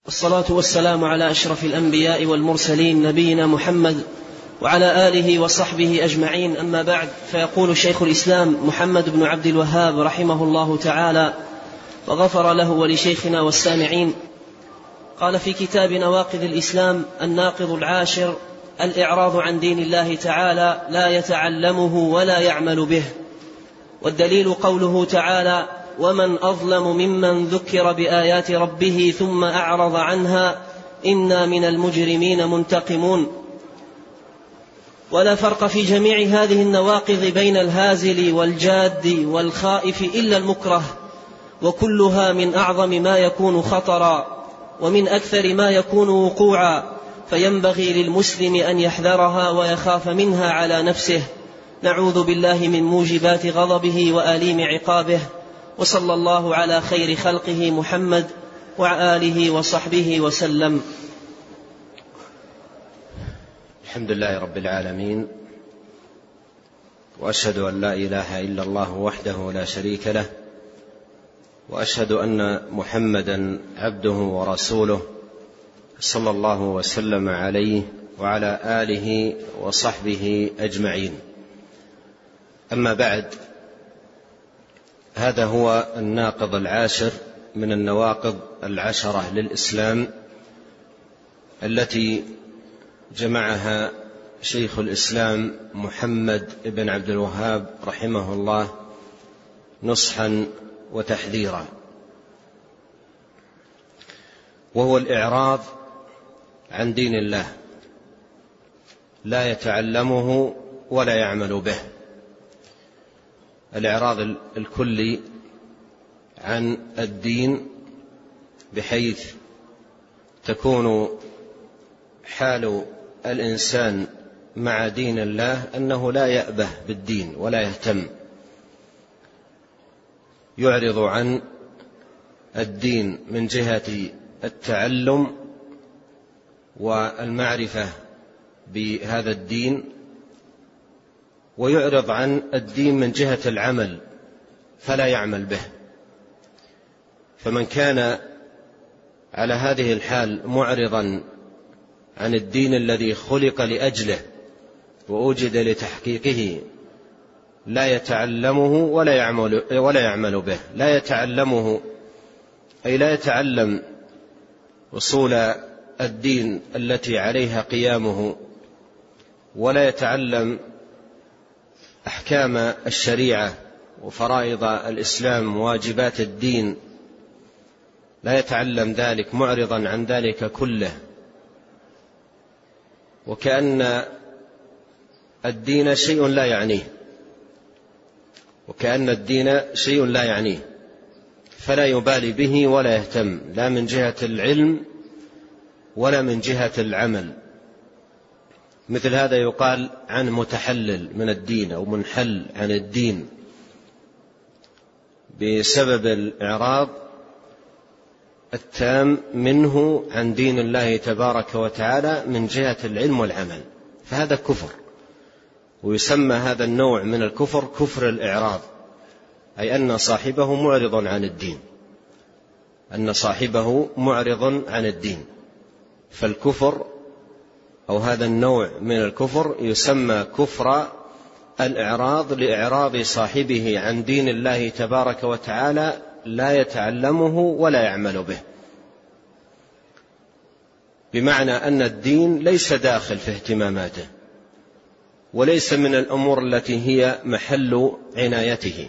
والصلاة والسلام على أشرف الأنبياء والمرسلين نبينا محمد وعلى آله وصحبه أجمعين. أما بعد، فيقول شيخ الإسلام محمد بن عبد الوهاب رحمه الله تعالى وغفر له ولشيخنا والسامعين، قال في كتاب نواقض الإسلام: الناقض العاشر الإعراض عن دين الله تعالى، لا يتعلمه ولا يعمل به. والدليل قوله تعالى: ومن أظلم ممن ذكر بآيات ربه ثم أعرض عنها إنا من المجرمين منتقمون. ولا فرق في جميع هذه النواقض بين الهازل والجاد والخائف إلا المكره، وكلها من أعظم ما يكون خطرا ومن أكثر ما يكون وقوعا، فينبغي للمسلم أن يحذرها ويخاف منها على نفسه. نعوذ بالله من موجبات غضبه وآليم عقابه. وصلى الله على خير خلقه محمد وعلى آله وصحبه وسلم. الحمد لله رب العالمين، وأشهد أن لا إله إلا الله وحده لا شريك له، وأشهد أن محمدا عبده ورسوله صلى الله وسلم عليه وعلى آله وصحبه أجمعين. أما بعد، هذا هو الناقض العاشر من النواقض العشرة للإسلام التي جمعها شيخ الإسلام محمد بن عبد الوهاب رحمه الله نصحا وتحذيرا، وهو الإعراض عن دين الله، لا يتعلمه ولا يعمل به. الإعراض الكلي عن الدين، بحيث تكون حال الإنسان مع دين الله أنه لا يأبه بالدين ولا يهتم، يعرض عن الدين من جهة التعلم والمعرفة بهذا الدين، ويعرض عن الدين من جهة العمل فلا يعمل به. فمن كان على هذه الحال معرضا عن الدين الذي خلق لأجله وأوجد لتحقيقه، لا يتعلمه ولا يعمل به. لا يتعلمه أي لا يتعلم أصول الدين التي عليها قيامه، ولا يتعلم أحكام الشريعة وفرائض الإسلام وواجبات الدين، لا يتعلم ذلك، معرضا عن ذلك كله، وكأن الدين شيء لا يعنيه، فلا يبالي به ولا يهتم، لا من جهة العلم ولا من جهة العمل. مثل هذا يقال عن متحلل من الدين أو منحل عن الدين بسبب الإعراض التام منه عن دين الله تبارك وتعالى من جهة العلم والعمل، فهذا كفر. ويسمى هذا النوع من الكفر كفر الإعراض، أي أن صاحبه معرض عن الدين، فالكفر أو هذا النوع من الكفر يسمى كفر الإعراض، لإعراض صاحبه عن دين الله تبارك وتعالى، لا يتعلمه ولا يعمل به، بمعنى أن الدين ليس داخل في اهتماماته، وليس من الأمور التي هي محل عنايته.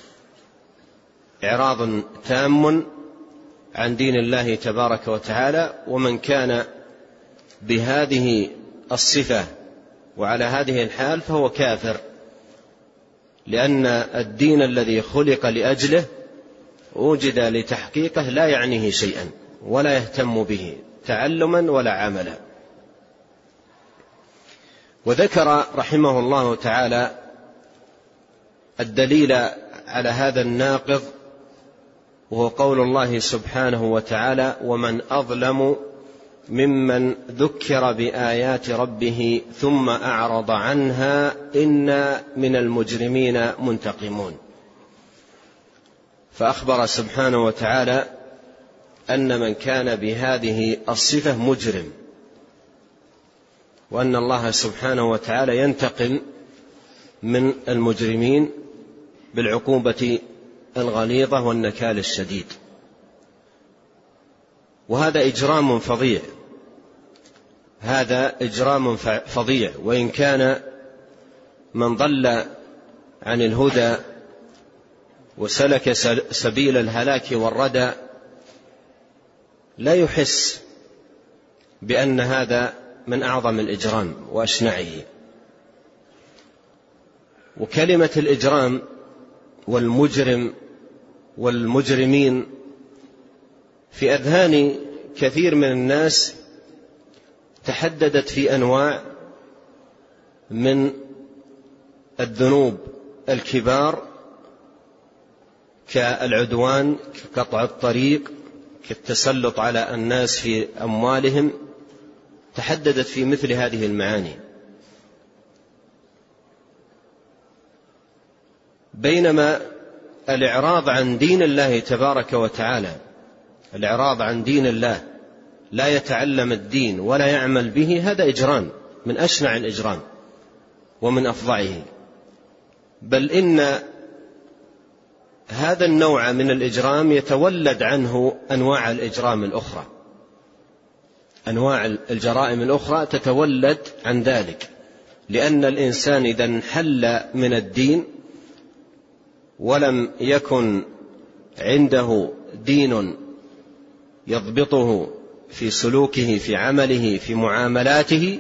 إعراض تام عن دين الله تبارك وتعالى. ومن كان بهذه الصفة وعلى هذه الحال فهو كافر، لأن الدين الذي خلق لأجله وجد لتحقيقه لا يعنيه شيئا ولا يهتم به تعلما ولا عملا. وذكر رحمه الله تعالى الدليل على هذا الناقض، وهو قول الله سبحانه وتعالى: ومن أظلم ممن ذكر بآيات ربه ثم أعرض عنها إنا من المجرمين منتقمون. فأخبر سبحانه وتعالى أن من كان بهذه الصفة مجرم، وأن الله سبحانه وتعالى ينتقم من المجرمين بالعقوبة الغليظة والنكال الشديد. وهذا إجرام فظيع، هذا إجرام فظيع. وإن كان من ضل عن الهدى وسلك سبيل الهلاك والردى لا يحس بأن هذا من أعظم الإجرام وأشنعه. وكلمة الإجرام والمجرم والمجرمين في أذهان كثير من الناس تحددت في أنواع من الذنوب الكبار كالعدوان، كقطع الطريق، كالتسلط على الناس في أموالهم، تحددت في مثل هذه المعاني. بينما الإعراض عن دين الله تبارك وتعالى، الإعراض عن دين الله، لا يتعلم الدين ولا يعمل به، هذا إجرام من أشنع الإجرام ومن أفظعه. بل إن هذا النوع من الإجرام يتولد عنه أنواع الإجرام الأخرى، أنواع الجرائم الأخرى تتولد عن ذلك، لأن الإنسان إذا انحل من الدين ولم يكن عنده دين يضبطه في سلوكه، في عمله، في معاملاته،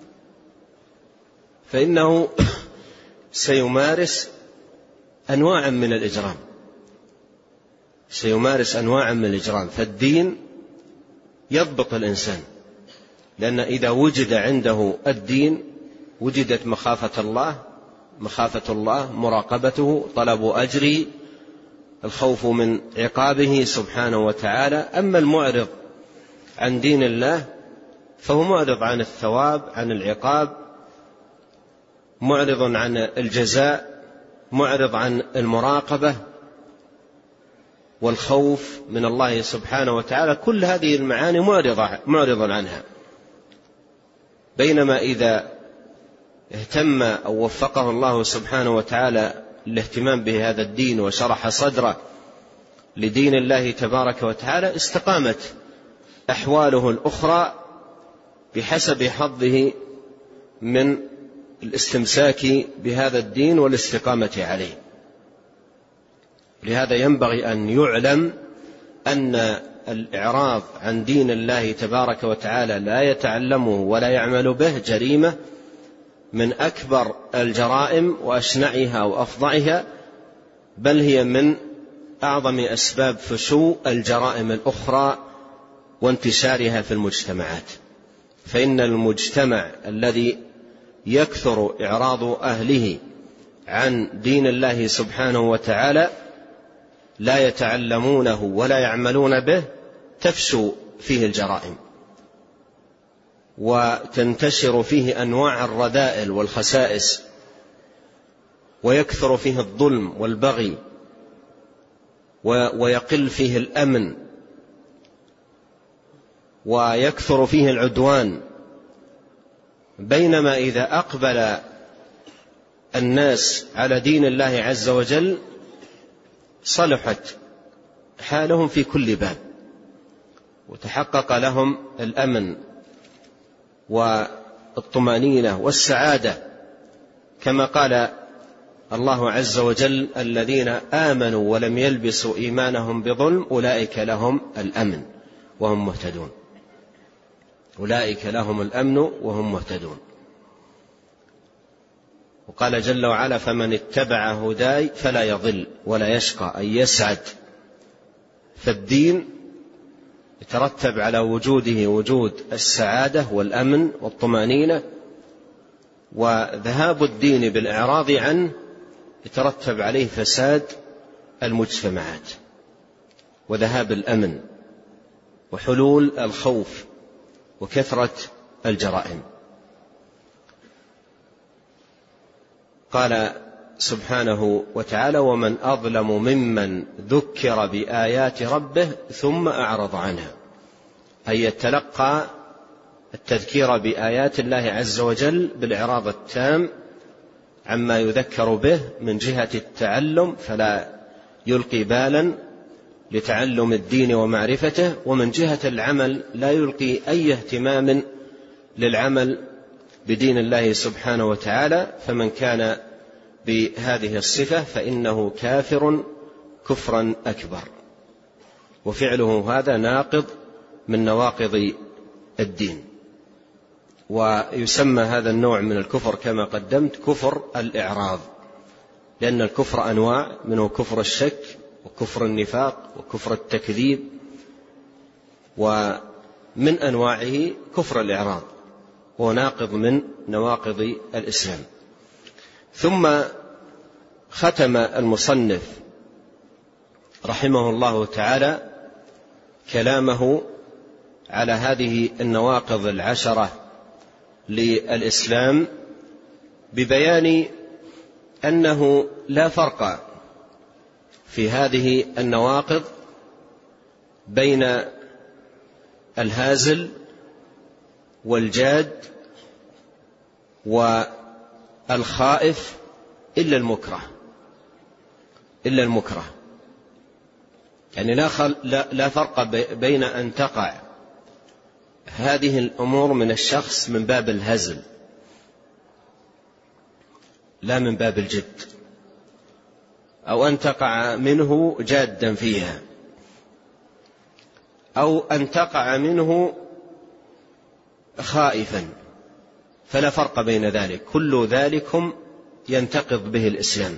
فإنه سيمارس أنواعا من الإجرام، سيمارس أنواعا من الإجرام. فالدين يضبط الإنسان، لأن إذا وجد عنده الدين وجدت مخافة الله، مراقبته، طلب أجره، الخوف من عقابه سبحانه وتعالى. أما المعرض عن دين الله فهو معرض عن الثواب، عن العقاب، معرض عن الجزاء، معرض عن المراقبة والخوف من الله سبحانه وتعالى. كل هذه المعاني معرض عنها. بينما إذا اهتم أو وفقه الله سبحانه وتعالى الاهتمام بهذا الدين وشرح صدره لدين الله تبارك وتعالى، استقامت أحواله الأخرى بحسب حظه من الاستمساك بهذا الدين والاستقامة عليه. لهذا ينبغي أن يعلم أن الإعراض عن دين الله تبارك وتعالى لا يتعلمه ولا يعمل به جريمة من أكبر الجرائم وأشنعها وأفظعها، بل هي من أعظم أسباب فشو الجرائم الأخرى وانتشارها في المجتمعات. فإن المجتمع الذي يكثر إعراض أهله عن دين الله سبحانه وتعالى لا يتعلمونه ولا يعملون به تفشو فيه الجرائم وتنتشر فيه أنواع الرذائل والخسائس، ويكثر فيه الظلم والبغي، ويقل فيه الأمن، ويكثر فيه العدوان. بينما إذا أقبل الناس على دين الله عز وجل صلحت حالهم في كل باب، وتحقق لهم الأمن والطمأنينة والسعادة، كما قال الله عز وجل: الذين آمنوا ولم يلبسوا إيمانهم بظلم أولئك لهم الأمن وهم مهتدون. أولئك لهم الأمن وهم مهتدون. وقال جل وعلا: فمن اتبع هداي فلا يضل ولا يشقى، أي يسعد. فالدين يترتب على وجوده وجود السعادة والأمن والطمأنينة، وذهاب الدين بالإعراض عنه يترتب عليه فساد المجتمعات وذهاب الأمن وحلول الخوف وكثرة الجرائم. قال سبحانه وتعالى: ومن أظلم ممن ذكر بآيات ربه ثم أعرض عنها، أي يتلقى التذكير بآيات الله عز وجل بالإعراض التام عما يذكر به من جهة التعلم، فلا يلقي بالا لتعلم الدين ومعرفته، ومن جهة العمل لا يلقي أي اهتمام للعمل بدين الله سبحانه وتعالى. فمن كان بهذه الصفة فإنه كافر كفرا أكبر، وفعله هذا ناقض من نواقض الدين. ويسمى هذا النوع من الكفر كما قدمت كفر الإعراض، لأن الكفر أنواع، منه كفر الشك وكفر النفاق وكفر التكذيب، ومن أنواعه كفر الإعراض، هو ناقض من نواقض الإسلام. ثم ختم المصنف رحمه الله تعالى كلامه على هذه النواقض العشرة للإسلام ببيان أنه لا فرق في هذه النواقض بين الهازل والجاد والخائف إلا المكره. يعني لا فرق بين أن تقع هذه الأمور من الشخص من باب الهزل لا من باب الجد، أو أن تقع منه جادا فيها، أو أن تقع منه خائفا، فلا فرق بين ذلك، كل ذلكم ينتقض به الإسلام.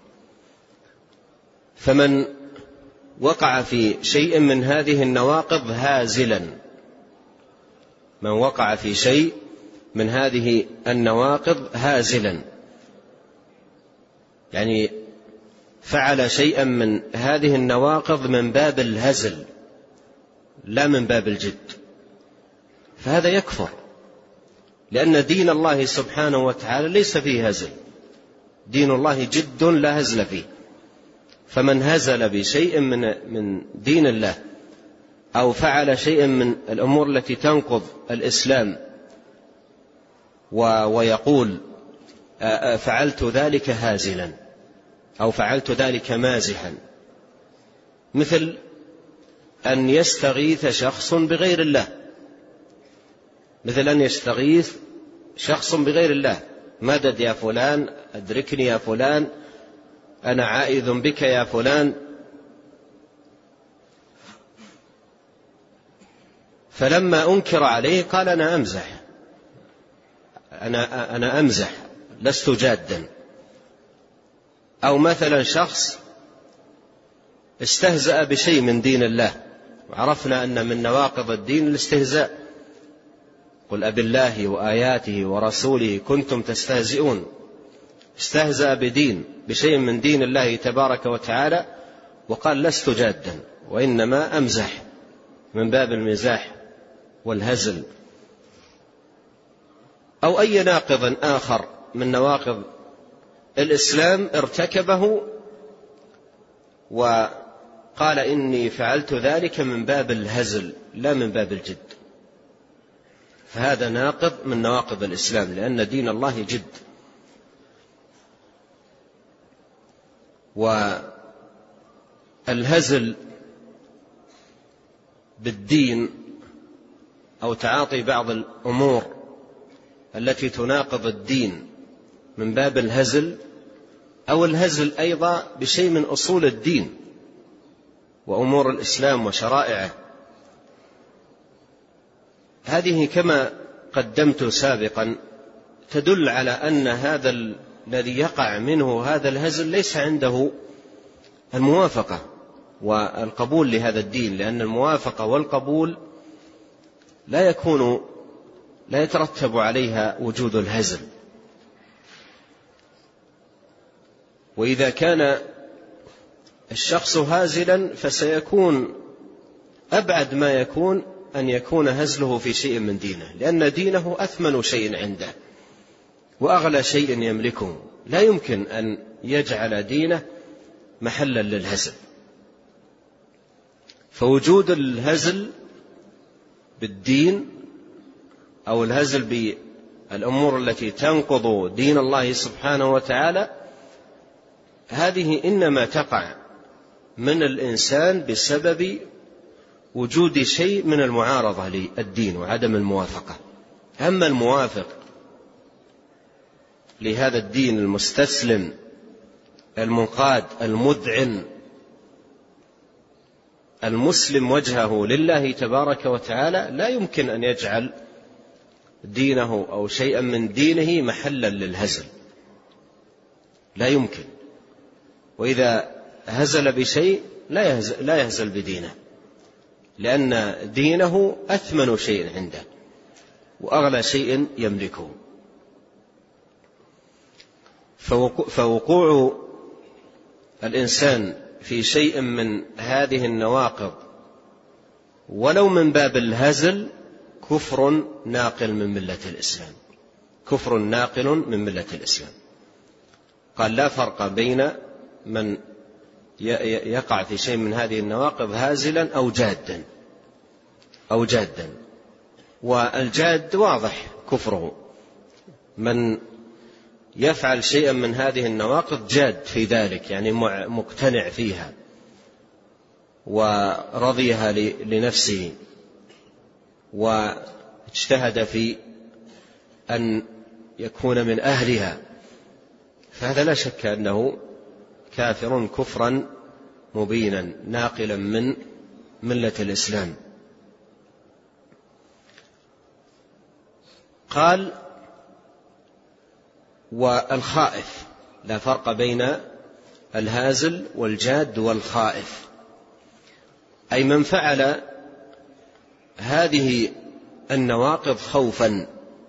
فمن وقع في شيء من هذه النواقض هازلا، من وقع في شيء من هذه النواقض هازلا، يعني فعل شيئا من هذه النواقض من باب الهزل لا من باب الجد، فهذا يكفر، لأن دين الله سبحانه وتعالى ليس فيه هزل، دين الله جد لا هزل فيه. فمن هزل بشيء من دين الله أو فعل شيئا من الأمور التي تنقض الإسلام ويقول فعلت ذلك هازلا أو فعلت ذلك مازحا، مثل أن يستغيث شخص بغير الله، مثل أن يستغيث شخص بغير الله: مدد يا فلان، أدركني يا فلان، أنا عائذ بك يا فلان. فلما أنكر عليه قال أنا أمزح، أنا أمزح لست جادا. أو مثلا شخص استهزأ بشيء من دين الله، وعرفنا أن من نواقض الدين الاستهزاء: قل أبالله وآياته ورسوله كنتم تستهزئون. استهزأ بشيء من دين الله تبارك وتعالى وقال لست جادا وإنما أمزح، من باب المزاح والهزل. أو أي ناقض آخر من نواقض الإسلام ارتكبه وقال إني فعلت ذلك من باب الهزل لا من باب الجد، فهذا ناقض من نواقض الإسلام، لأن دين الله جد. والهزل بالدين أو تعاطي بعض الأمور التي تناقض الدين من باب الهزل، أو الهزل أيضا بشيء من أصول الدين وأمور الإسلام وشرائعه، هذه كما قدمت سابقا تدل على أن هذا الذي يقع منه هذا الهزل ليس عنده الموافقة والقبول لهذا الدين، لأن الموافقة والقبول لا يترتب عليها وجود الهزل. وإذا كان الشخص هازلا فسيكون أبعد ما يكون أن يكون هزله في شيء من دينه، لأن دينه أثمن شيء عنده وأغلى شيء يملكه، لا يمكن أن يجعل دينه محلا للهزل. فوجود الهزل بالدين أو الهزل بالأمور التي تنقض دين الله سبحانه وتعالى هذه إنما تقع من الإنسان بسبب وجود شيء من المعارضة للدين وعدم الموافقة. أما الموافق لهذا الدين المستسلم المنقاد المذعن المسلم وجهه لله تبارك وتعالى لا يمكن أن يجعل دينه أو شيئا من دينه محلا للهزل، لا يمكن. وإذا هزل بشيء لا يهزل بدينه، لأن دينه أثمن شيء عنده وأغلى شيء يملكه. فوقوع الإنسان في شيء من هذه النواقض ولو من باب الهزل كفر ناقل من ملة الإسلام، كفر ناقل من ملة الإسلام. قال لا فرق بين من يقع في شيء من هذه النواقض هازلا أو جادا. والجاد واضح كفره، من يفعل شيئا من هذه النواقض جاد في ذلك، يعني مقتنع فيها ورضيها لنفسه واجتهد في أن يكون من أهلها، فهذا لا شك أنه كافر كفرا مبينا ناقلا من ملة الإسلام. قال والخائف، لا فرق بين الهازل والجاد والخائف، أي من فعل هذه النواقض خوفا،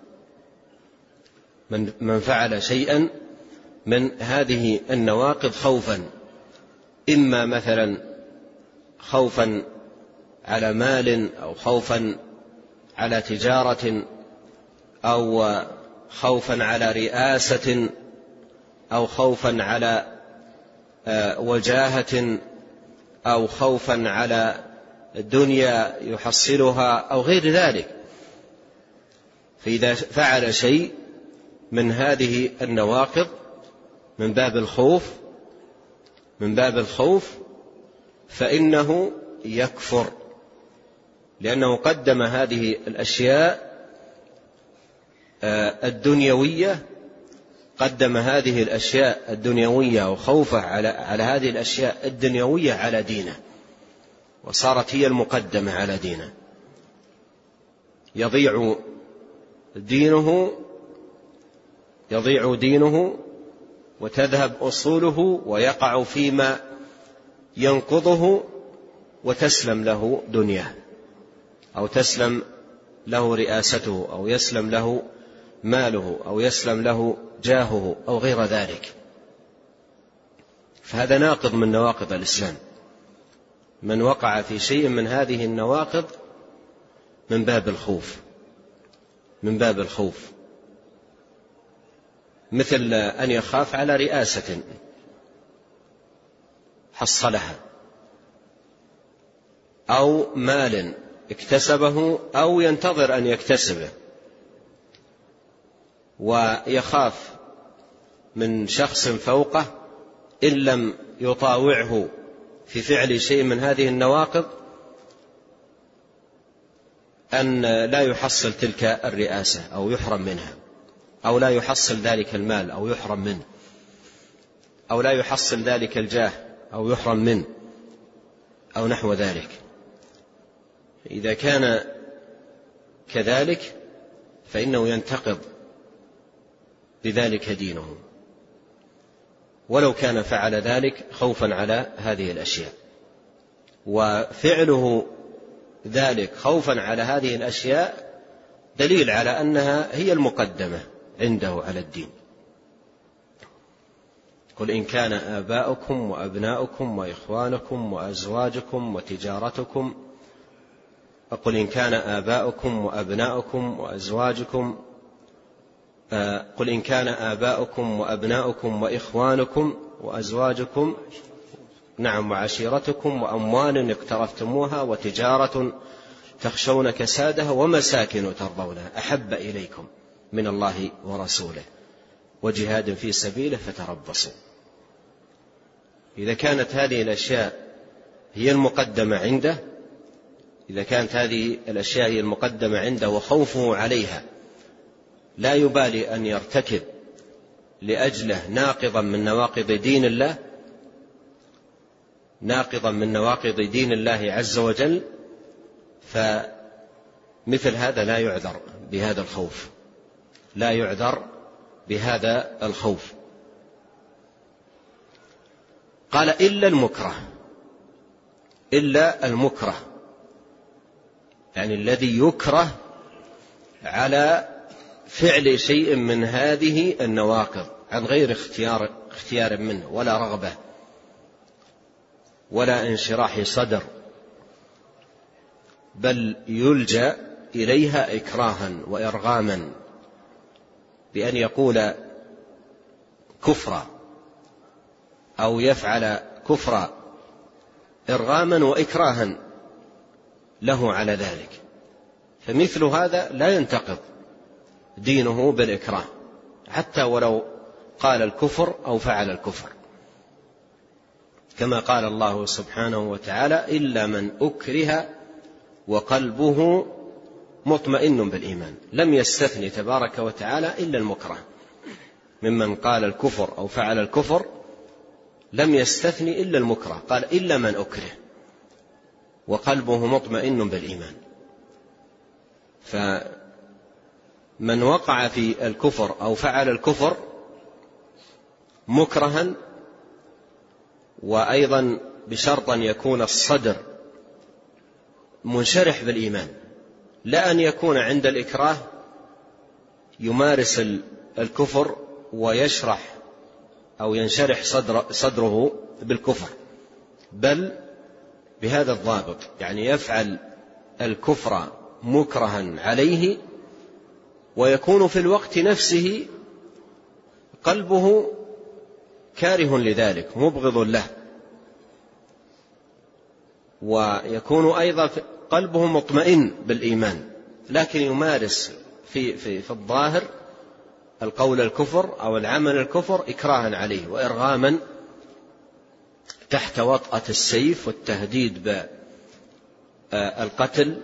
من فعل شيئا من هذه النواقض خوفا، إما مثلا خوفا على مال أو خوفا على تجارة أو خوفا على رئاسة أو خوفا على وجاهة أو خوفا على دنيا يحصلها أو غير ذلك. فإذا فعل شيء من هذه النواقض من باب الخوف فإنه يكفر، لأنه قدم هذه الأشياء الدنيوية، قدم هذه الأشياء الدنيوية وخوفه على هذه الأشياء الدنيوية على دينه، وصارت هي المقدمة على دينه. يضيع دينه وتذهب أصوله ويقع فيما ينقضه، وتسلم له دنياه أو تسلم له رئاسته أو يسلم له ماله أو يسلم له جاهه أو غير ذلك. فهذا ناقض من نواقض الإسلام. من وقع في شيء من هذه النواقض من باب الخوف، مثل أن يخاف على رئاسة حصلها أو مال اكتسبه أو ينتظر أن يكتسبه، ويخاف من شخص فوقه إن لم يطاوعه في فعل شيء من هذه النواقض أن لا يحصل تلك الرئاسة أو يحرم منها، أو لا يحصل ذلك المال أو يحرم منه، أو لا يحصل ذلك الجاه أو يحرم منه، أو نحو ذلك. إذا كان كذلك فإنه ينتقض بذلك دينه، ولو كان فعل ذلك خوفا على هذه الأشياء. وفعله ذلك خوفا على هذه الأشياء دليل على أنها هي المقدمة عنده على الدين. قل إن كان آباؤكم وأبناؤكم وإخوانكم وأزواجكم وتجارتكم، قل إن كان آباؤكم وأبناؤكم وأزواجكم قل إن كان آباؤكم وأبناؤكم وإخوانكم وأزواجكم وعشيرتكم وأموال اقترفتموها وتجارة تخشون كسادها ومساكن ترضونها أحب إليكم من الله ورسوله وجهاد في سبيله فتربصوا. إذا كانت هذه الأشياء هي المقدمة عنده، إذا كانت هذه الأشياء هي المقدمة عنده وخوفه عليها لا يبالي أن يرتكب لأجله ناقضا من نواقض دين الله، ناقضا من نواقض دين الله عز وجل، فمثل هذا لا يعذر بهذا الخوف، لا يعذر بهذا الخوف. قال إلا المكره، إلا المكره يعني الذي يكره على فعل شيء من هذه النواقض عن غير اختيار منه ولا رغبة ولا انشراح صدر، بل يلجأ إليها إكراها وإرغاما بأن يقول كفرا أو يفعل كفرا إرغاما وإكراها له على ذلك، فمثل هذا لا ينتقض دينه بالإكراه حتى ولو قال الكفر أو فعل الكفر، كما قال الله سبحانه وتعالى إلا من أكره وقلبه مطمئن بالإيمان. لم يستثني تبارك وتعالى إلا المكره ممن قال الكفر أو فعل الكفر، لم يستثني إلا المكره، قال إلا من أكره وقلبه مطمئن بالإيمان. فمن وقع في الكفر أو فعل الكفر مكرها، وأيضا بشرط أن يكون الصدر منشرح بالإيمان، لا أن يكون عند الإكراه يمارس الكفر ويشرح أو ينشرح صدره بالكفر، بل بهذا الضابط، يعني يفعل الكفر مكرها عليه ويكون في الوقت نفسه قلبه كاره لذلك مبغض له، ويكون أيضا قلبه مطمئن بالإيمان، لكن يمارس في الظاهر القول الكفر أو العمل الكفر إكراها عليه وإرغاما تحت وطأة السيف والتهديد بالقتل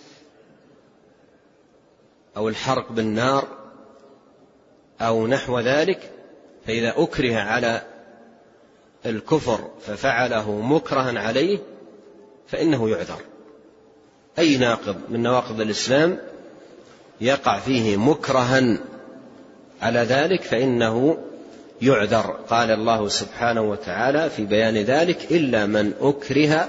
أو الحرق بالنار أو نحو ذلك. فإذا أكره على الكفر ففعله مكرها عليه فإنه يعذر. أي ناقض من نواقض الإسلام يقع فيه مكرها على ذلك فإنه يعذر. قال الله سبحانه وتعالى في بيان ذلك إلا من أكره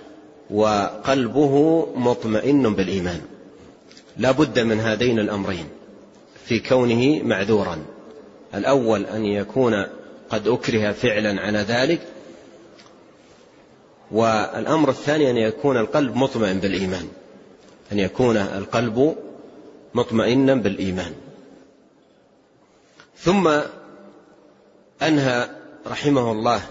وقلبه مطمئن بالإيمان. لا بد من هذين الأمرين في كونه معذورا، الأول أن يكون قد أكره فعلا على ذلك، والأمر الثاني أن يكون القلب مطمئن بالإيمان، أن يكون القلب مطمئنا بالإيمان. ثم أنهى رحمه الله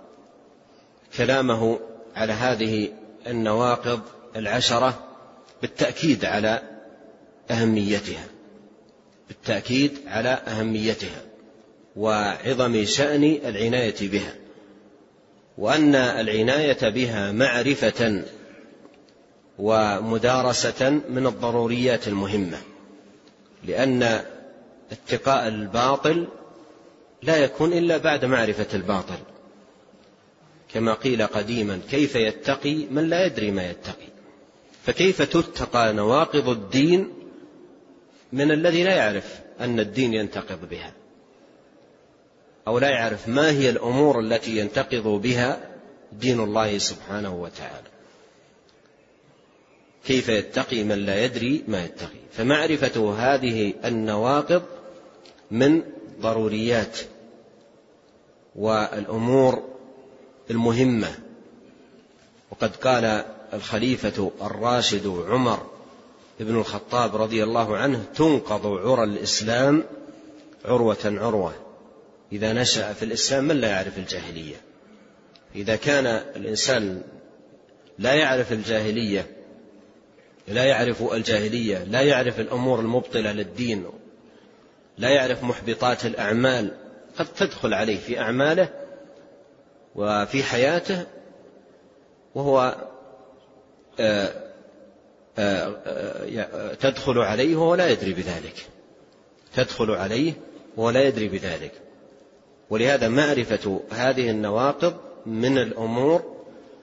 كلامه على هذه النواقض العشرة بالتأكيد على أهميتها، بالتأكيد على أهميتها وعظم شأن العناية بها، وأن العناية بها معرفة ومدارسة من الضروريات المهمة، لأن اتقاء الباطل لا يكون إلا بعد معرفة الباطل، كما قيل قديما كيف يتقي من لا يدري ما يتقي. فكيف تتقى نواقض الدين من الذي لا يعرف أن الدين ينتقض بها، أو لا يعرف ما هي الأمور التي ينتقض بها دين الله سبحانه وتعالى؟ كيف يتقي من لا يدري ما يتقي؟ فمعرفة هذه النواقض من ضروريات والأمور المهمة. وقد قال الخليفة الراشد عمر بن الخطاب رضي الله عنه: تنقض عرى الإسلام عروة. إذا نشأ في الإسلام من لا يعرف الجاهلية؟ إذا كان الإنسان لا يعرف الجاهلية، لا يعرف الأمور المبطلة للدين، لا يعرف محبطات الأعمال، قد تدخل عليه في أعماله وفي حياته وهو تدخل عليه وهو لا يدري بذلك. ولهذا معرفة هذه النواقض من الأمور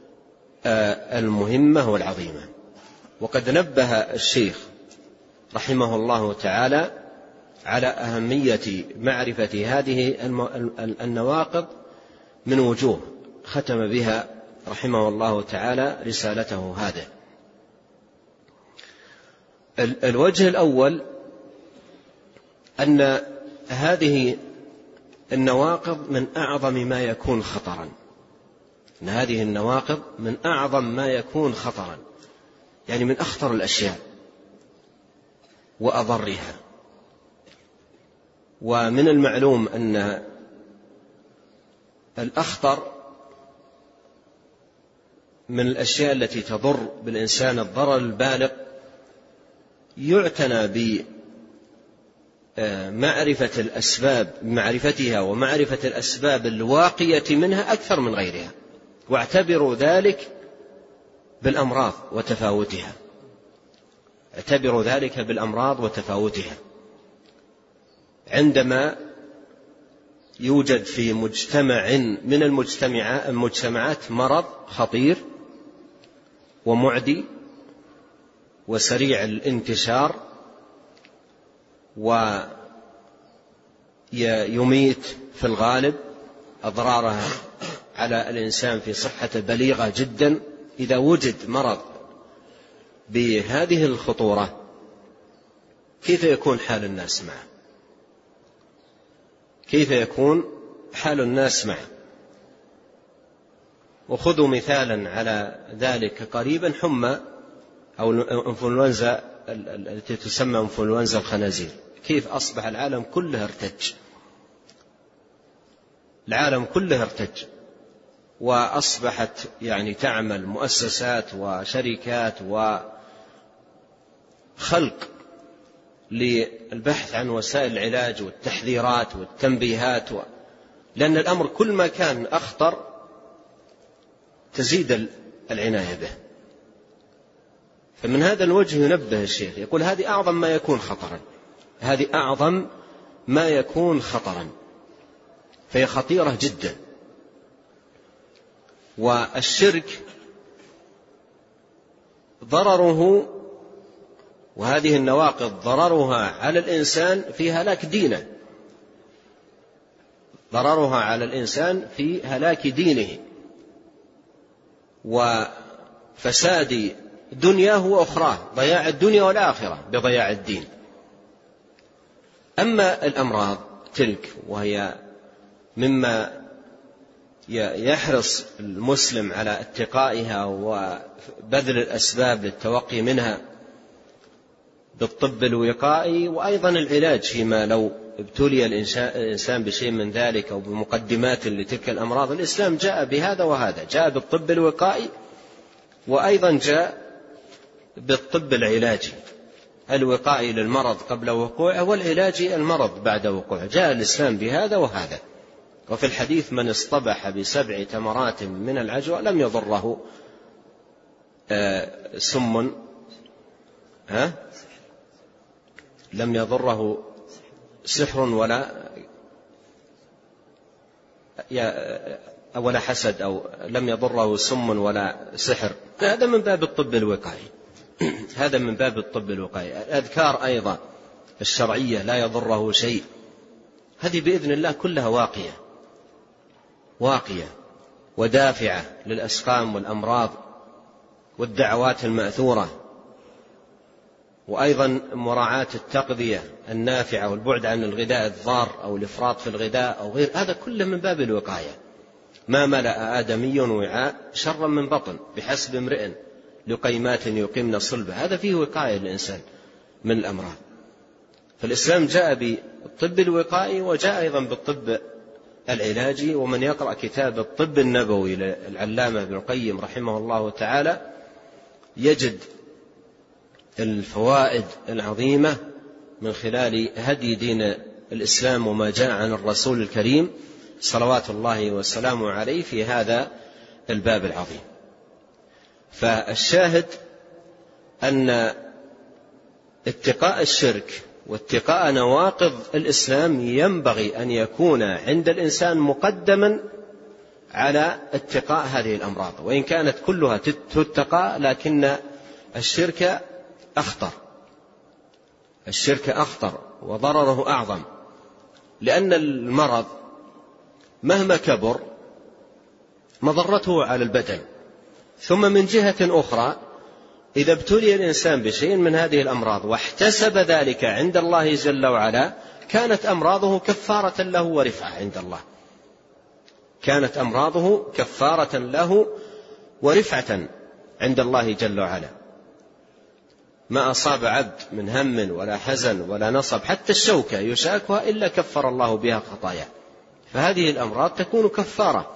المهمة والعظيمة. وقد نبه الشيخ رحمه الله تعالى على أهمية معرفة هذه النواقض من وجوه ختم بها رحمه الله تعالى رسالته هذه. الوجه الأول أن هذه النواقض من أعظم ما يكون خطرا، يعني من أخطر الأشياء وأضرها. ومن المعلوم أن الأخطر من الأشياء التي تضر بالإنسان الضرر البالغ يعتنى بمعرفتها ومعرفة الأسباب الواقية منها أكثر من غيرها. واعتبروا ذلك بالأمراض وتفاوتها. عندما يوجد في مجتمع من المجتمعات مرض خطير ومعدي وسريع الانتشار ويميت في الغالب، أضرارها على الإنسان في صحته بليغة جدا، إذا وجد مرض بهذه الخطورة كيف يكون حال الناس معه؟ وخذوا مثالا على ذلك قريبا، حمى أو انفلونزا التي تسمى انفلونزا الخنازير، كيف أصبح العالم كله ارتج وأصبحت يعني تعمل مؤسسات وشركات وخلق للبحث عن وسائل العلاج والتحذيرات والتنبيهات لأن الأمر كل ما كان أخطر تزيد العناية به. فمن هذا الوجه ينبه الشيخ، يقول هذه أعظم ما يكون خطرا، فهي خطيرة جدا. والشرك ضرره وهذه النواقض ضررها على الإنسان في هلاك دينه وفساد دنياه وأخراه، ضياع الدنيا والآخرة بضياع الدين. أما الأمراض تلك وهي مما يحرص المسلم على اتقائها وبذل الأسباب للتوقي منها بالطب الوقائي، وأيضا العلاج فيما لو ابتلي الإنسان بشيء من ذلك أو بمقدمات لتلك الأمراض. الإسلام جاء بهذا وهذا، جاء بالطب الوقائي وأيضا جاء بالطب العلاجي، الوقائي للمرض قبل وقوعه والعلاجي المرض بعد وقوعه، جاء الإسلام بهذا وهذا. وفي الحديث من اصطبح ب7 تمرات من العجوة لم يضره لم يضره سحر ولا حسد، أو لم يضره سم ولا سحر. هذا من باب الطب الوقائي. الأذكار أيضا الشرعية لا يضره شيء، هذه بإذن الله كلها واقية ودافعة للأسقام والأمراض والدعوات المأثورة. وأيضا مراعاة التغذية النافعة والبعد عن الغذاء الضار أو الإفراط في الغذاء أو غير، هذا كله من باب الوقاية. ما ملأ آدمي وعاء شرا من بطن بحسب امرئ لقيمات يقمن صلبه، هذا فيه وقاية للإنسان من الأمراض. فالإسلام جاء بالطب الوقائي وجاء أيضا بالطب العلاجي. ومن يقرأ كتاب الطب النبوي للعلامة ابن القيم رحمه الله تعالى يجد الفوائد العظيمة من خلال هدي دين الإسلام وما جاء عن الرسول الكريم صلوات الله وسلامه عليه في هذا الباب العظيم. فالشاهد أن اتقاء الشرك واتقاء نواقض الإسلام ينبغي أن يكون عند الإنسان مقدما على اتقاء هذه الأمراض، وإن كانت كلها تتقى لكن الشرك أخطر. الشرك أخطر وضرره أعظم، لأن المرض مهما كبر مضرته على البدن. ثم من جهة أخرى إذا ابتلي الإنسان بشيء من هذه الأمراض واحتسب ذلك عند الله جل وعلا كانت أمراضه كفارة له ورفعة عند الله. كانت أمراضه كفارة له ورفعة عند الله جل وعلا. ما أصاب عبد من هم ولا حزن ولا نصب حتى الشوكة يشاكها إلا كفر الله بها خطاياه. فهذه الأمراض تكون كفارة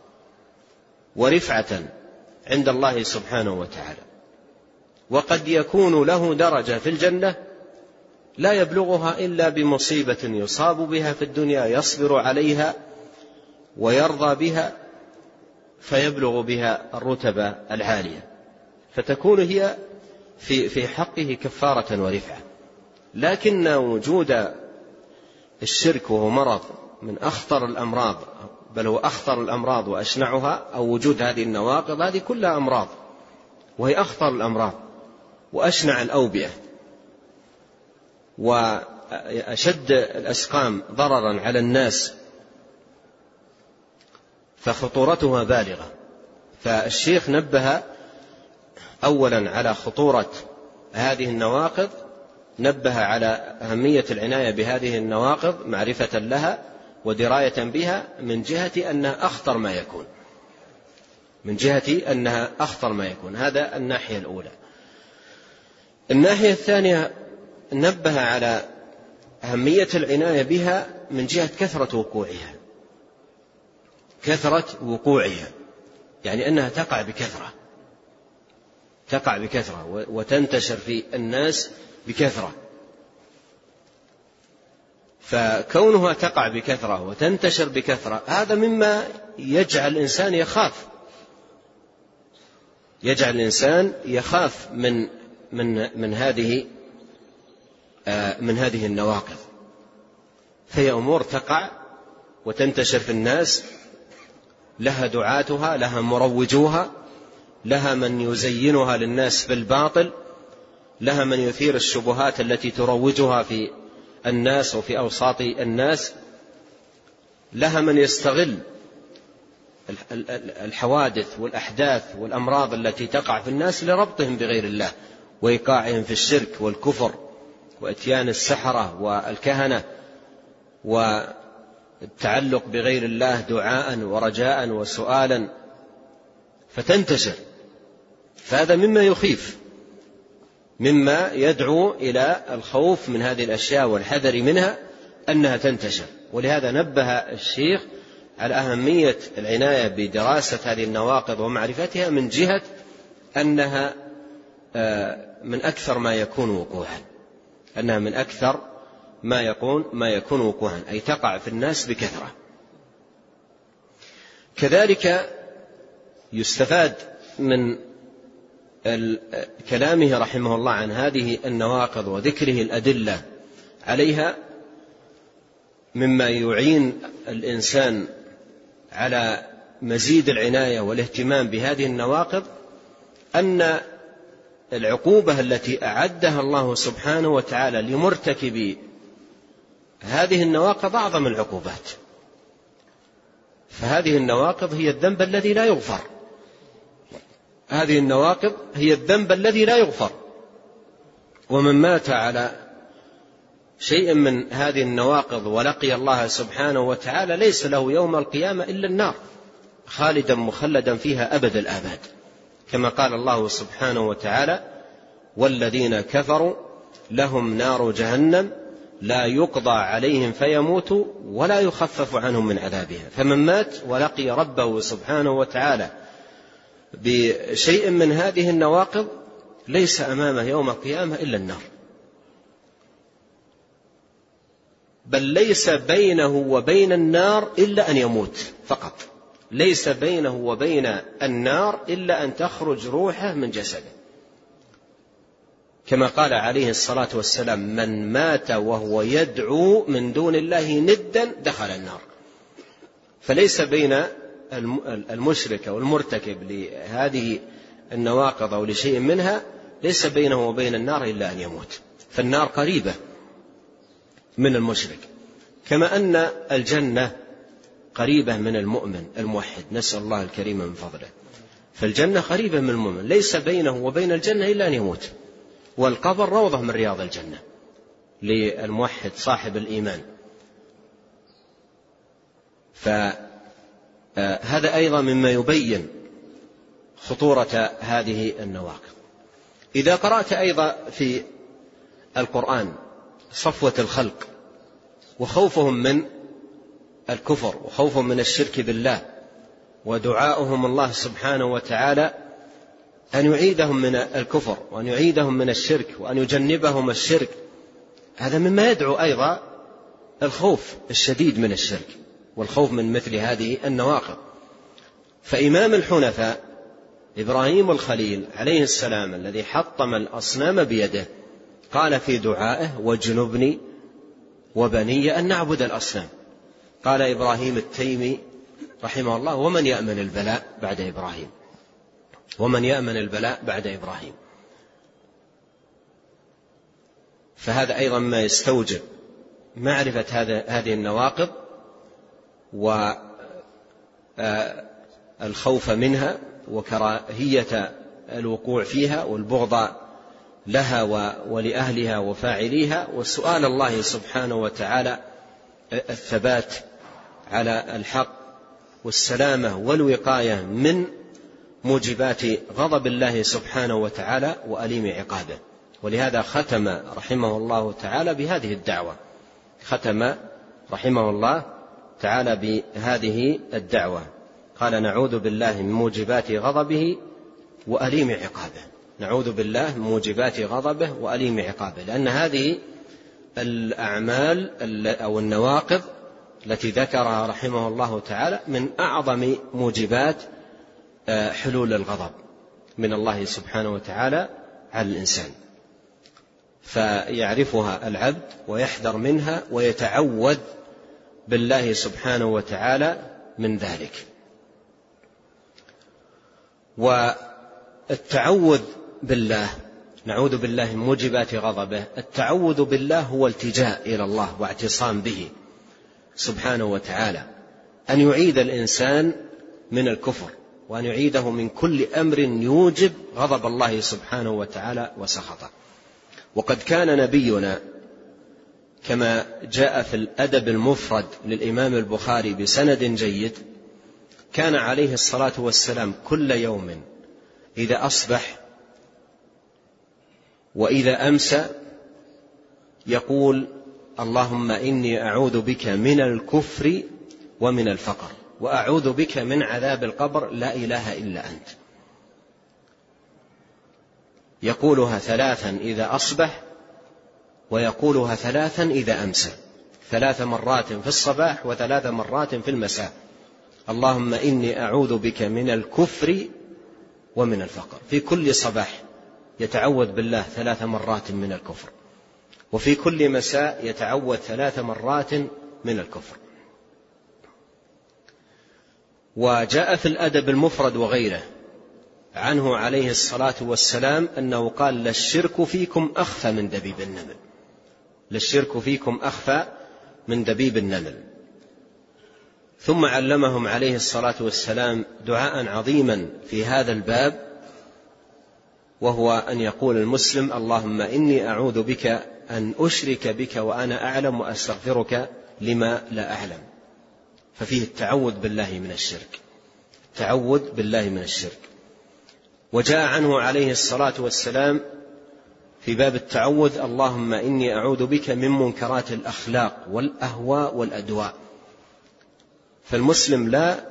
ورفعة عند الله سبحانه وتعالى. وقد يكون له درجة في الجنة لا يبلغها إلا بمصيبة يصاب بها في الدنيا يصبر عليها ويرضى بها فيبلغ بها الرتبة العالية، فتكون هي في حقه كفارة ورفعة. لكن وجود الشرك وهو مرض من أخطر الأمراض، بل هو أخطر الأمراض وأشنعها، أو وجود هذه النواقض، هذه كلها أمراض وهي أخطر الأمراض وأشنع الأوبئة وأشد الأسقام ضررا على الناس، فخطورتها بالغة. فالشيخ نبه أولا على خطورة هذه النواقض، نبه على أهمية العناية بهذه النواقض معرفة لها ودراية بها من جهة أنها أخطر ما يكون، من جهة أنها أخطر ما يكون. هذا الناحية الأولى. الناحية الثانية نبه على أهمية العناية بها من جهة كثرة وقوعها. كثرة وقوعها يعني أنها تقع بكثرة، تقع بكثرة وتنتشر في الناس بكثرة. فكونها تقع بكثرة وتنتشر بكثرة هذا مما يجعل الإنسان يخاف، يجعل الإنسان يخاف من هذه النواقض. فهي أمور تقع وتنتشر في الناس، لها دعاتها، لها مروجوها، لها من يزينها للناس بالباطل، لها من يثير الشبهات التي تروجها في الناس وفي أوساط الناس، لها من يستغل الحوادث والأحداث والأمراض التي تقع في الناس لربطهم بغير الله وإيقاعهم في الشرك والكفر وإتيان السحرة والكهنة والتعلق بغير الله دعاء ورجاء وسؤالا، فتنتشر. فهذا مما يخيف، مما يدعو إلى الخوف من هذه الأشياء والحذر منها أنها تنتشر. ولهذا نبه الشيخ على أهمية العناية بدراسة هذه النواقض ومعرفتها من جهة أنها من أكثر ما يكون وقوعا، أنها من أكثر ما يكون وقوعا، أي تقع في الناس بكثرة. كذلك يستفاد من كلامه رحمه الله عن هذه النواقض وذكره الأدلة عليها مما يعين الإنسان على مزيد العناية والاهتمام بهذه النواقض أن العقوبة التي أعدها الله سبحانه وتعالى لمرتكبي هذه النواقض أعظم العقوبات. فهذه النواقض هي الذنب الذي لا يغفر، هذه النواقض هي الذنب الذي لا يغفر. ومن مات على شيء من هذه النواقض ولقي الله سبحانه وتعالى ليس له يوم القيامة إلا النار، خالدا مخلدا فيها أبد الآباد، كما قال الله سبحانه وتعالى: والذين كفروا لهم نار جهنم لا يقضى عليهم فيموتوا ولا يخفف عنهم من عذابها. فمن مات ولقي ربه سبحانه وتعالى بشيء من هذه النواقض ليس أمامه يوم القيامة إلا النار، بل ليس بينه وبين النار إلا أن يموت فقط، ليس بينه وبين النار إلا أن تخرج روحه من جسده، كما قال عليه الصلاة والسلام: من مات وهو يدعو من دون الله ندا دخل النار. فليس بين المشرك أو المرتكب لهذه النواقض أو لشيء منها ليس بينه وبين النار إلا أن يموت، فالنار قريبة من المشرك، كما أن الجنة قريبة من المؤمن الموحد، نسأل الله الكريم من فضله. فالجنة قريبة من المؤمن، ليس بينه وبين الجنة إلا أن يموت، والقبر روضة من رياض الجنة للموحد صاحب الإيمان. فهذا أيضا مما يبين خطورة هذه النواقض. إذا قرأت أيضا في القرآن صفوة الخلق وخوفهم من الكفر وخوفهم من الشرك بالله ودعاؤهم الله سبحانه وتعالى أن يعيدهم من الكفر وأن يعيدهم من الشرك وأن يجنبهم الشرك، هذا مما يدعو أيضا الخوف الشديد من الشرك والخوف من مثل هذه النواقض. فإمام الحنفاء إبراهيم الخليل عليه السلام الذي حطم الأصنام بيده قال في دعائه: واجنبني وبني أن نعبد الأصنام. قال إبراهيم التيمي رحمه الله: ومن يأمن البلاء بعد إبراهيم؟ ومن يأمن البلاء بعد إبراهيم؟ فهذا أيضا ما يستوجب معرفة هذه النواقض والخوف منها وكراهية الوقوع فيها والبغض لها ولأهلها وفاعليها، والسؤال الله سبحانه وتعالى الثبات على الحق والسلامة والوقاية من موجبات غضب الله سبحانه وتعالى وأليم عقابه. ولهذا ختم رحمه الله تعالى بهذه الدعوة، ختم رحمه الله تعالى بهذه الدعوة، قال: نعوذ بالله من موجبات غضبه وأليم عقابه. نعوذ بالله من موجبات غضبه وأليم عقابه، لأن هذه الأعمال أو النواقض التي ذكرها رحمه الله تعالى من أعظم موجبات حلول الغضب من الله سبحانه وتعالى على الإنسان، فيعرفها العبد ويحذر منها ويتعوذ بالله سبحانه وتعالى من ذلك. والتعوذ بالله، نعوذ بالله من موجبات غضبه، التعوذ بالله هو التجاء إلى الله واعتصام به سبحانه وتعالى، أن يعيد الإنسان من الكفر وأن يعيده من كل أمر يوجب غضب الله سبحانه وتعالى وسخطه. وقد كان نبينا كما جاء في الأدب المفرد للإمام البخاري بسند جيد، كان عليه الصلاة والسلام كل يوم إذا أصبح وإذا أمسى يقول: اللهم إني أعوذ بك من الكفر ومن الفقر وأعوذ بك من عذاب القبر لا إله إلا أنت. يقولها 3 إذا أصبح ويقولها 3 إذا أمسى، 3 مرات في الصباح و3 مرات في المساء. اللهم إني أعوذ بك من الكفر ومن الفقر. في كل صباح يتعوذ بالله 3 مرات من الكفر، وفي كل مساء يتعوذ 3 مرات من الكفر. وجاء في الأدب المفرد وغيره عنه عليه الصلاة والسلام أنه قال: للشرك فيكم أخفى من دبيب النمل. للشرك فيكم أخفى من دبيب النمل. ثم علمهم عليه الصلاة والسلام دعاء عظيما في هذا الباب، وهو أن يقول المسلم: اللهم إني أعوذ بك أن أشرك بك وأنا أعلم وأستغفرك لما لا أعلم. ففيه التعوذ بالله من الشرك، التعوذ بالله من الشرك. وجاء عنه عليه الصلاة والسلام في باب التعوذ: اللهم إني أعوذ بك من منكرات الأخلاق والأهواء والأدواء. فالمسلم لا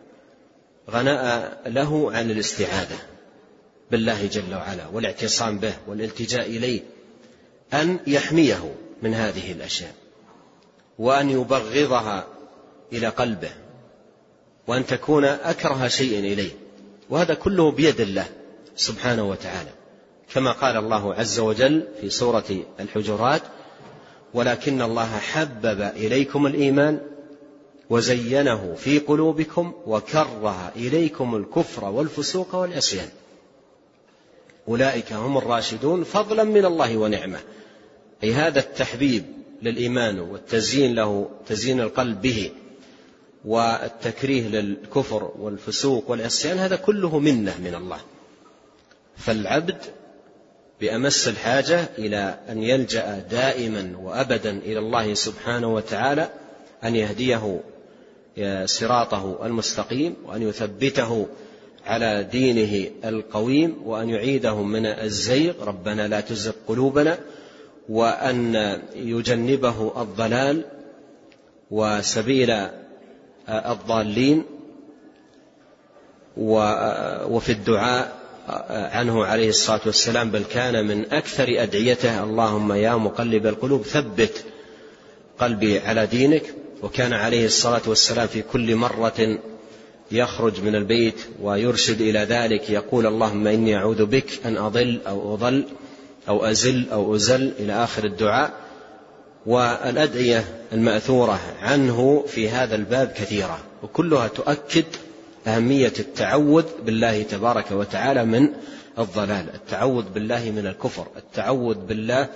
غناء له عن الاستعاذة بالله جل وعلا والاعتصام به والالتجاء إليه، أن يحميه من هذه الأشياء، وأن يبغضها إلى قلبه، وأن تكون أكره شيء إليه، وهذا كله بيد الله سبحانه وتعالى، كما قال الله عز وجل في سورة الحجرات: ولكن الله حبب إليكم الإيمان وزينه في قلوبكم وكره إليكم الكفر والفسوق والعصيان أولئك هم الراشدون فضلا من الله ونعمة. أي هذا التحبيب للإيمان والتزيين له، تزيين القلب به، والتكريه للكفر والفسوق والعصيان، هذا كله منة من الله. فالعبد بأمس الحاجة إلى أن يلجأ دائما وأبدا إلى الله سبحانه وتعالى، أن يهديه صراطه المستقيم، وأن يثبته على دينه القويم، وأن يعيده من الزيغ: ربنا لا تزغ قلوبنا، وأن يجنبه الضلال وسبيل الضالين. وفي الدعاء عنه عليه الصلاة والسلام: بل كان من أكثر أدعيته: اللهم يا مقلب القلوب ثبت قلبي على دينك. وكان عليه الصلاة والسلام في كل مرة يخرج من البيت ويرشد إلى ذلك يقول: اللهم إني أعوذ بك أن أضل أو أضل أو أزل أو أزل، إلى آخر الدعاء. والأدعية المأثورة عنه في هذا الباب كثيرة، وكلها تؤكد أهمية التعوذ بالله تبارك وتعالى من الضلال، التعوذ بالله من الكفر، التعوذ بالله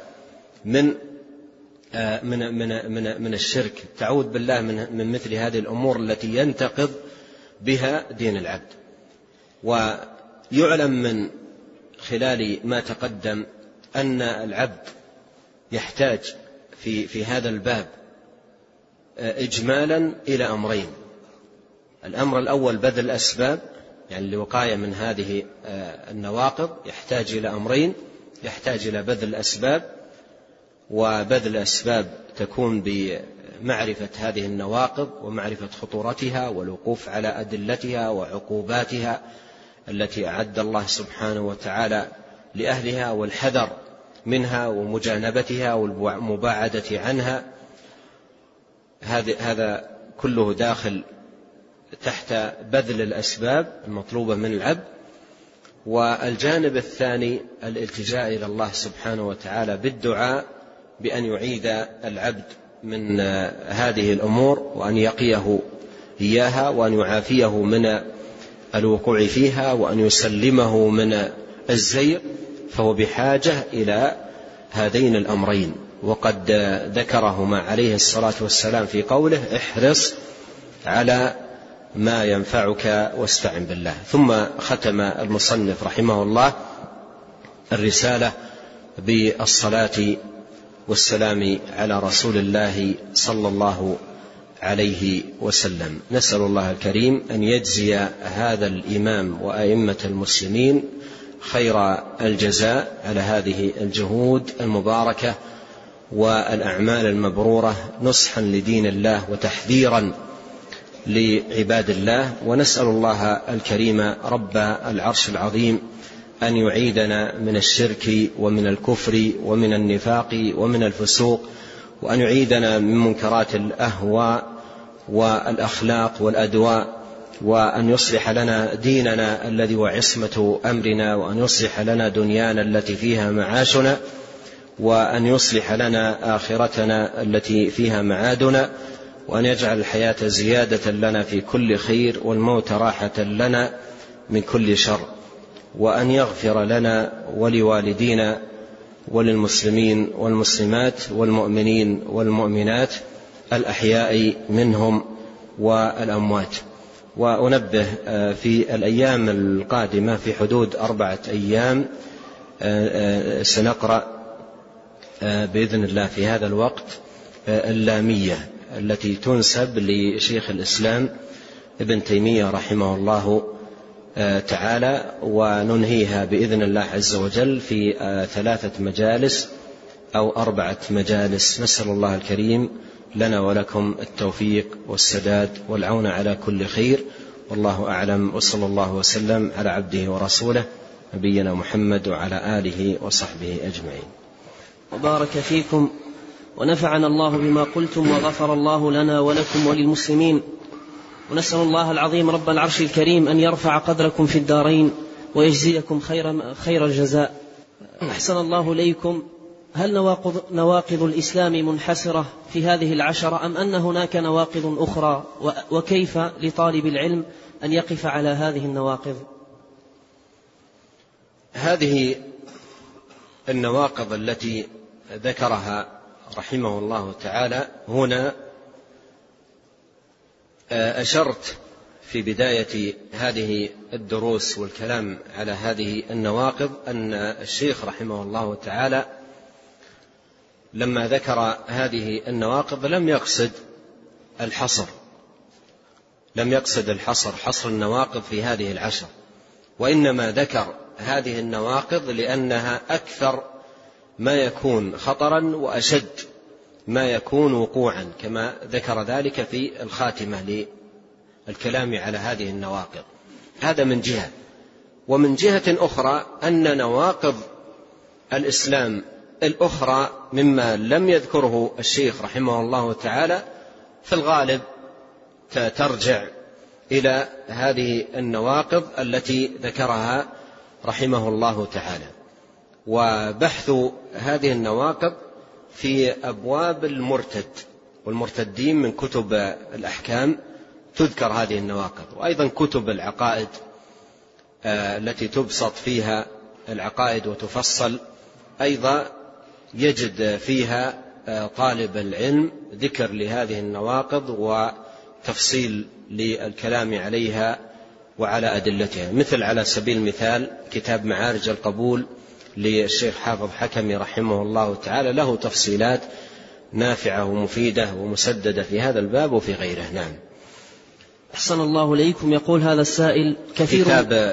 من الشرك، التعوذ بالله من مثل هذه الأمور التي ينتقض بها دين العبد. ويعلم من خلال ما تقدم أن العبد يحتاج في هذا الباب إجمالا إلى أمرين: الأمر الأول بذل الأسباب، يعني الوقاية من هذه النواقض، يحتاج إلى أمرين: يحتاج إلى بذل الأسباب، وبذل الأسباب تكون بمعرفة هذه النواقض ومعرفة خطورتها والوقوف على أدلتها وعقوباتها التي أعد الله سبحانه وتعالى لأهلها، والحذر منها ومجانبتها والمباعدة عنها. هذا كله داخل تحت بذل الأسباب المطلوبة من العبد. والجانب الثاني الالتجاء إلى الله سبحانه وتعالى بالدعاء بأن يعيد العبد من هذه الأمور، وأن يقيه إياها، وأن يعافيه من الوقوع فيها، وأن يسلمه من الزيغ. فهو بحاجة إلى هذين الأمرين، وقد ذكرهما عليه الصلاة والسلام في قوله: احرص على ما ينفعك واستعن بالله. ثم ختم المصنف رحمه الله الرسالة بالصلاة والسلام على رسول الله صلى الله عليه وسلم. نسأل الله الكريم أن يجزي هذا الإمام وأئمة المسلمين خير الجزاء على هذه الجهود المباركة والأعمال المبرورة، نصحا لدين الله وتحذيرا لعباد الله. ونسأل الله الكريم رب العرش العظيم أن يعيدنا من الشرك ومن الكفر ومن النفاق ومن الفسوق، وأن يعيدنا من منكرات الأهواء والأخلاق والأدواء، وأن يصلح لنا ديننا الذي هو عصمة أمرنا، وأن يصلح لنا دنيانا التي فيها معاشنا، وأن يصلح لنا آخرتنا التي فيها معادنا، وأن يجعل الحياة زيادة لنا في كل خير والموت راحة لنا من كل شر، وأن يغفر لنا ولوالدينا وللمسلمين والمسلمات والمؤمنين والمؤمنات الأحياء منهم والأموات. وأنبه في الأيام القادمة في حدود 4 أيام سنقرأ بإذن الله في هذا الوقت اللامية التي تنسب لشيخ الإسلام ابن تيمية رحمه الله تعالى، وننهيها بإذن الله عز وجل في 3 مجالس أو 4 مجالس. نسأل الله الكريم لنا ولكم التوفيق والسداد والعون على كل خير، والله أعلم، وصلى الله وسلم على عبده ورسوله نبينا محمد وعلى آله وصحبه أجمعين. وبارك فيكم ونفعنا الله بما قلتم، وغفر الله لنا ولكم وللمسلمين. ونسأل الله العظيم رب العرش الكريم أن يرفع قدركم في الدارين ويجزيكم خير الجزاء. أحسن الله إليكم. هل نواقض الإسلام منحسرة في هذه 10 أم أن هناك نواقض أخرى؟ وكيف لطالب العلم أن يقف على هذه النواقض؟ هذه النواقض التي ذكرها رحمه الله تعالى هنا أشرت في بداية هذه الدروس والكلام على هذه النواقض أن الشيخ رحمه الله تعالى لما ذكر هذه النواقض لم يقصد الحصر حصر النواقض في هذه 10، وإنما ذكر هذه النواقض لأنها أكثر ما يكون خطرا وأشد ما يكون وقوعا، كما ذكر ذلك في الخاتمة للكلام على هذه النواقض. هذا من جهة. ومن جهة أخرى أن نواقض الإسلام الأخرى مما لم يذكره الشيخ رحمه الله تعالى في الغالب ترجع إلى هذه النواقض التي ذكرها رحمه الله تعالى. وبحث هذه النواقض في أبواب المرتد والمرتدين من كتب الأحكام تذكر هذه النواقض، وأيضا كتب العقائد التي تبسط فيها العقائد وتفصل أيضا يجد فيها طالب العلم ذكر لهذه النواقض وتفصيل للكلام عليها وعلى أدلتها. مثل على سبيل المثال كتاب معارج القبول للشيخ حافظ حكمي رحمه الله تعالى، له تفصيلات نافعة ومفيدة ومسددة في هذا الباب وفي غيره. نعم. أحسن الله إليكم. يقول هذا السائل كثير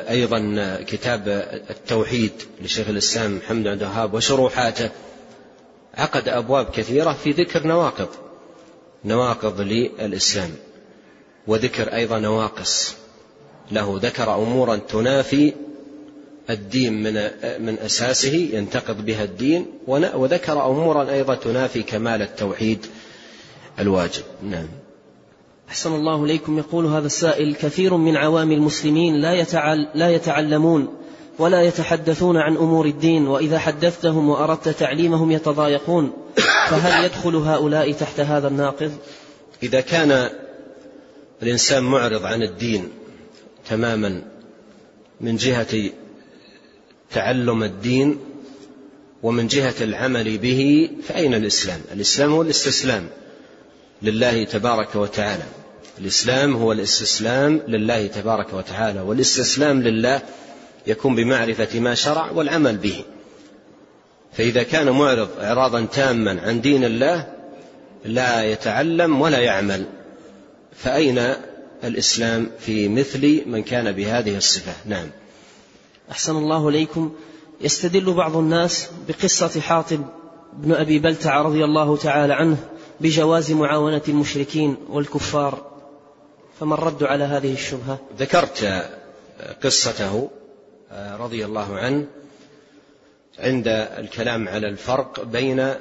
كتاب التوحيد لشيخ الإسلام محمد بن عبد الوهاب وشروحاته عقد أبواب كثيرة في ذكر نواقض للإسلام، وذكر أيضا نواقص له، ذكر أمورا تنافي الدين من أساسه ينتقض بها الدين، وذكر أمورا أيضا تنافي كمال التوحيد الواجب. نعم. أحسن الله إليكم. يقول هذا السائل كثير من عوام المسلمين لا يتعلمون ولا يتحدثون عن أمور الدين، وإذا حدثتهم وأردت تعليمهم يتضايقون، فهل يدخل هؤلاء تحت هذا الناقض؟ إذا كان الإنسان معرض عن الدين تماما من جهة تعلم الدين ومن جهة العمل به، فأين الإسلام؟ الإسلام هو الاستسلام لله تبارك وتعالى. الإسلام هو الاستسلام لله تبارك وتعالى، والاستسلام لله يكون بمعرفة ما شرع والعمل به. فإذا كان معرض إعراضا تاما عن دين الله لا يتعلم ولا يعمل، فأين الإسلام في مثل من كان بهذه الصفة؟ نعم. أحسن الله إليكم. يستدل بعض الناس بقصة حاطب بن أبي بلتع رضي الله تعالى عنه بجواز معاونة المشركين والكفار، فما الرد على هذه الشبهة؟ ذكرت قصته رضي الله عنه عند الكلام على الفرق بين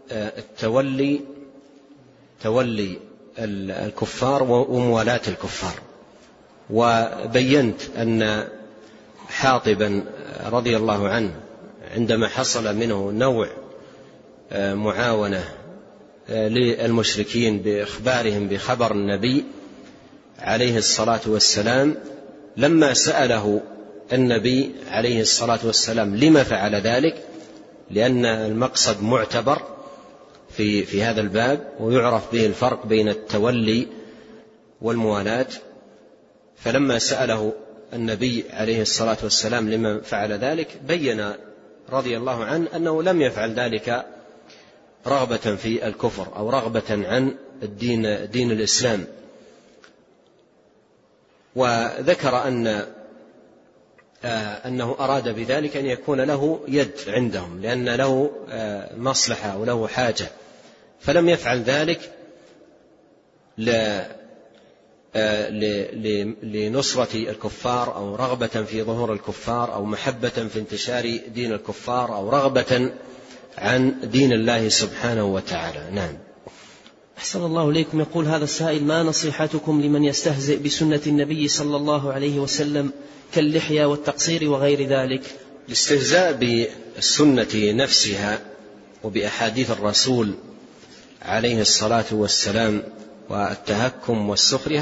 تولي الكفار وموالاة الكفار، وبينت أن حاطبا رضي الله عنه عندما حصل منه نوع معاونة للمشركين بإخبارهم بخبر النبي عليه الصلاة والسلام، لما سأله النبي عليه الصلاة والسلام لما فعل ذلك، لأن المقصد معتبر في هذا الباب ويعرف به الفرق بين التولي والموالاة، فلما سأله النبي عليه الصلاة والسلام لما فعل ذلك بين رضي الله عنه أنه لم يفعل ذلك رغبة في الكفر أو رغبة عن دين الإسلام. وذكر أن أنه أراد بذلك أن يكون له يد عندهم، لأن له مصلحة أو له حاجة، فلم يفعل ذلك لنصرة الكفار أو رغبة في ظهور الكفار أو محبة في انتشار دين الكفار أو رغبة عن دين الله سبحانه وتعالى. نعم. أحسن الله إليكم. يقول هذا السائل: ما نصيحتكم لمن يستهزئ بسنة النبي صلى الله عليه وسلم كاللحية والتقصير وغير ذلك؟ الاستهزاء بالسنة نفسها وبأحاديث الرسول عليه الصلاة والسلام والتهكم والسخرية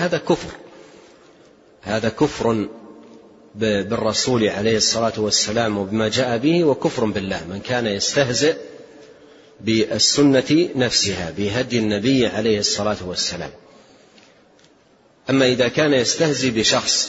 هذا كفر بالرسول عليه الصلاة والسلام وبما جاء به، وكفر بالله. من كان يستهزئ بالسنة نفسها بهدي النبي عليه الصلاة والسلام. أما إذا كان يستهزئ بشخص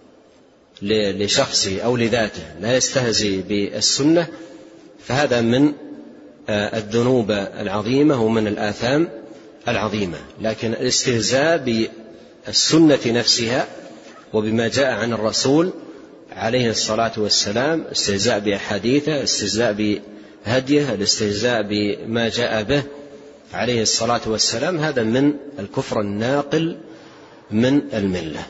لشخصه أو لذاته، لا يستهزئ بالسنة، فهذا من الذنوب العظيمة ومن الآثام العظيمة. لكن الاستهزاء بالسنة نفسها وبما جاء عن الرسول عليه الصلاة والسلام، استهزاء بأحاديثه، استهزاء بهديه، الاستهزاء بما جاء به عليه الصلاة والسلام، هذا من الكفر الناقل من الملة.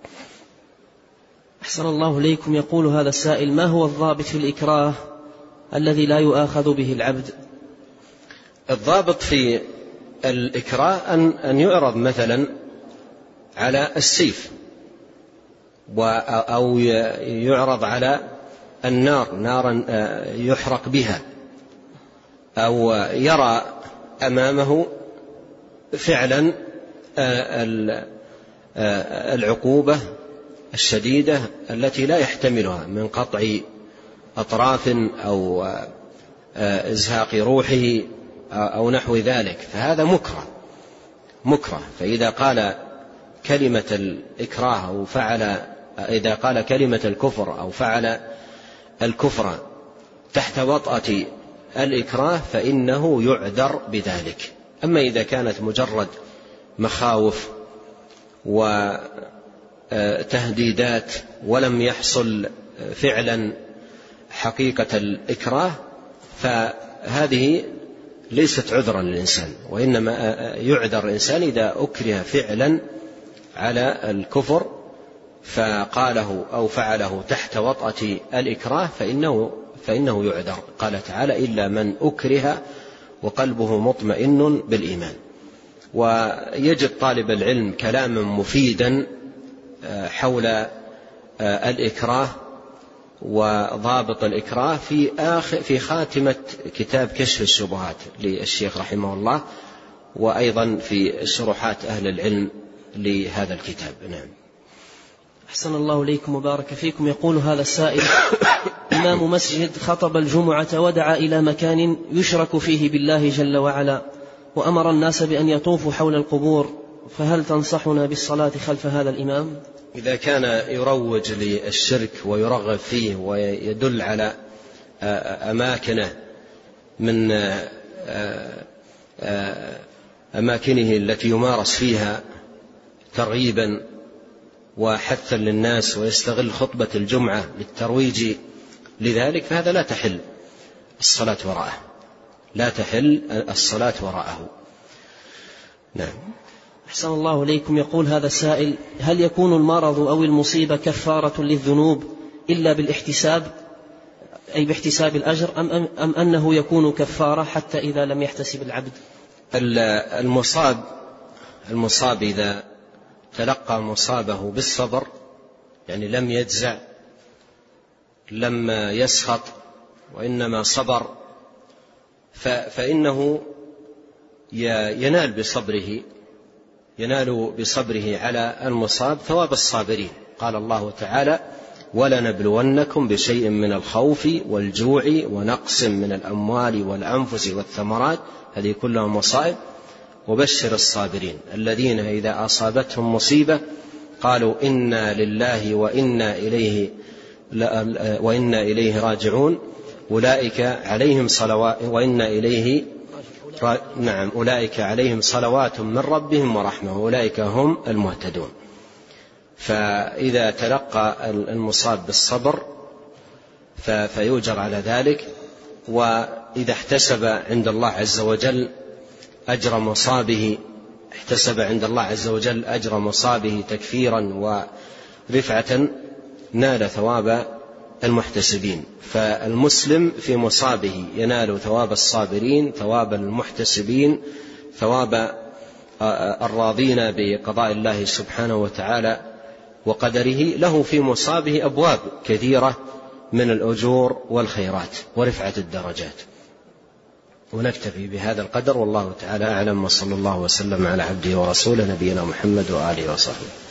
أحسن الله إليكم. يقول هذا السائل: ما هو الضابط في الإكراه الذي لا يؤاخذ به العبد؟ الضابط في الإكراه أن يعرض مثلا على السيف، أو يعرض على النار، نارا يحرق بها، أو يرى أمامه فعلا العقوبة الشديدة التي لا يحتملها من قطع أطراف أو إزهاق روحه أو نحو ذلك، فهذا مكره. فإذا قال كلمة الإكراه أو إذا قال كلمة الكفر أو فعل الكفر تحت وطأة الإكراه فإنه يعذر بذلك. أما إذا كانت مجرد مخاوف وتهديدات ولم يحصل فعلا حقيقة الإكراه، فهذه ليست عذرا للإنسان، وإنما يعذر الإنسان إذا أكره فعلا على الكفر فقاله أو فعله تحت وطأة الإكراه فإنه يعذر. قال تعالى: إلا من أكره وقلبه مطمئن بالإيمان. ويجد طالب العلم كلاما مفيدا حول الإكراه وضابط الإكراه في خاتمة كتاب كشف الشبهات للشيخ رحمه الله، وأيضا في شروحات أهل العلم لهذا الكتاب. نعم. أحسن الله إليكم وبارك فيكم. يقول هذا السائل: إمام مسجد خطب الجمعة ودعا إلى مكان يشرك فيه بالله جل وعلا، وأمر الناس بأن يطوفوا حول القبور، فهل تنصحنا بالصلاة خلف هذا الإمام؟ إذا كان يروج للشرك ويرغب فيه ويدل على أماكنه من أماكنه التي يمارس فيها ترغيبا وحثا للناس، ويستغل خطبة الجمعة للترويج لذلك، فهذا لا تحل الصلاة وراءه. نعم. أحسن الله إليكم. يقول هذا السائل: هل يكون المرض أو المصيبة كفارة للذنوب إلا بالاحتساب، أي باحتساب الأجر، أم أنه يكون كفارة حتى إذا لم يحتسب العبد؟ المصاب إذا تلقى مصابه بالصبر، يعني لم يجزع، لم يسخط، وإنما صبر، فإنه ينال بصبره على المصاب ثواب الصابرين. قال الله تعالى: ولنبلونكم بشيء من الخوف والجوع ونقص من الأموال والأنفس والثمرات، هذه كلها مصائب، وبشر الصابرين الذين إذا أصابتهم مصيبة قالوا إنا لله وإنا إليه راجعون أولئك عليهم صلوات من ربهم ورحمة أولئك هم المهتدون. فإذا تلقى المصاب بالصبر فيؤجر على ذلك. وإذا احتسب عند الله عز وجل أجر مصابه، احتسب عند الله عز وجل أجر مصابه تكفيرا ورفعة، نال ثواب المحتسبين. فالمسلم في مصابه ينال ثواب الصابرين، ثواب المحتسبين، ثواب الراضين بقضاء الله سبحانه وتعالى وقدره. له في مصابه أبواب كثيرة من الأجور والخيرات ورفعة الدرجات. ونكتفي بهذا القدر، والله تعالى أعلم، وصلى الله وسلم على عبده ورسوله نبينا محمد وآله وصحبه.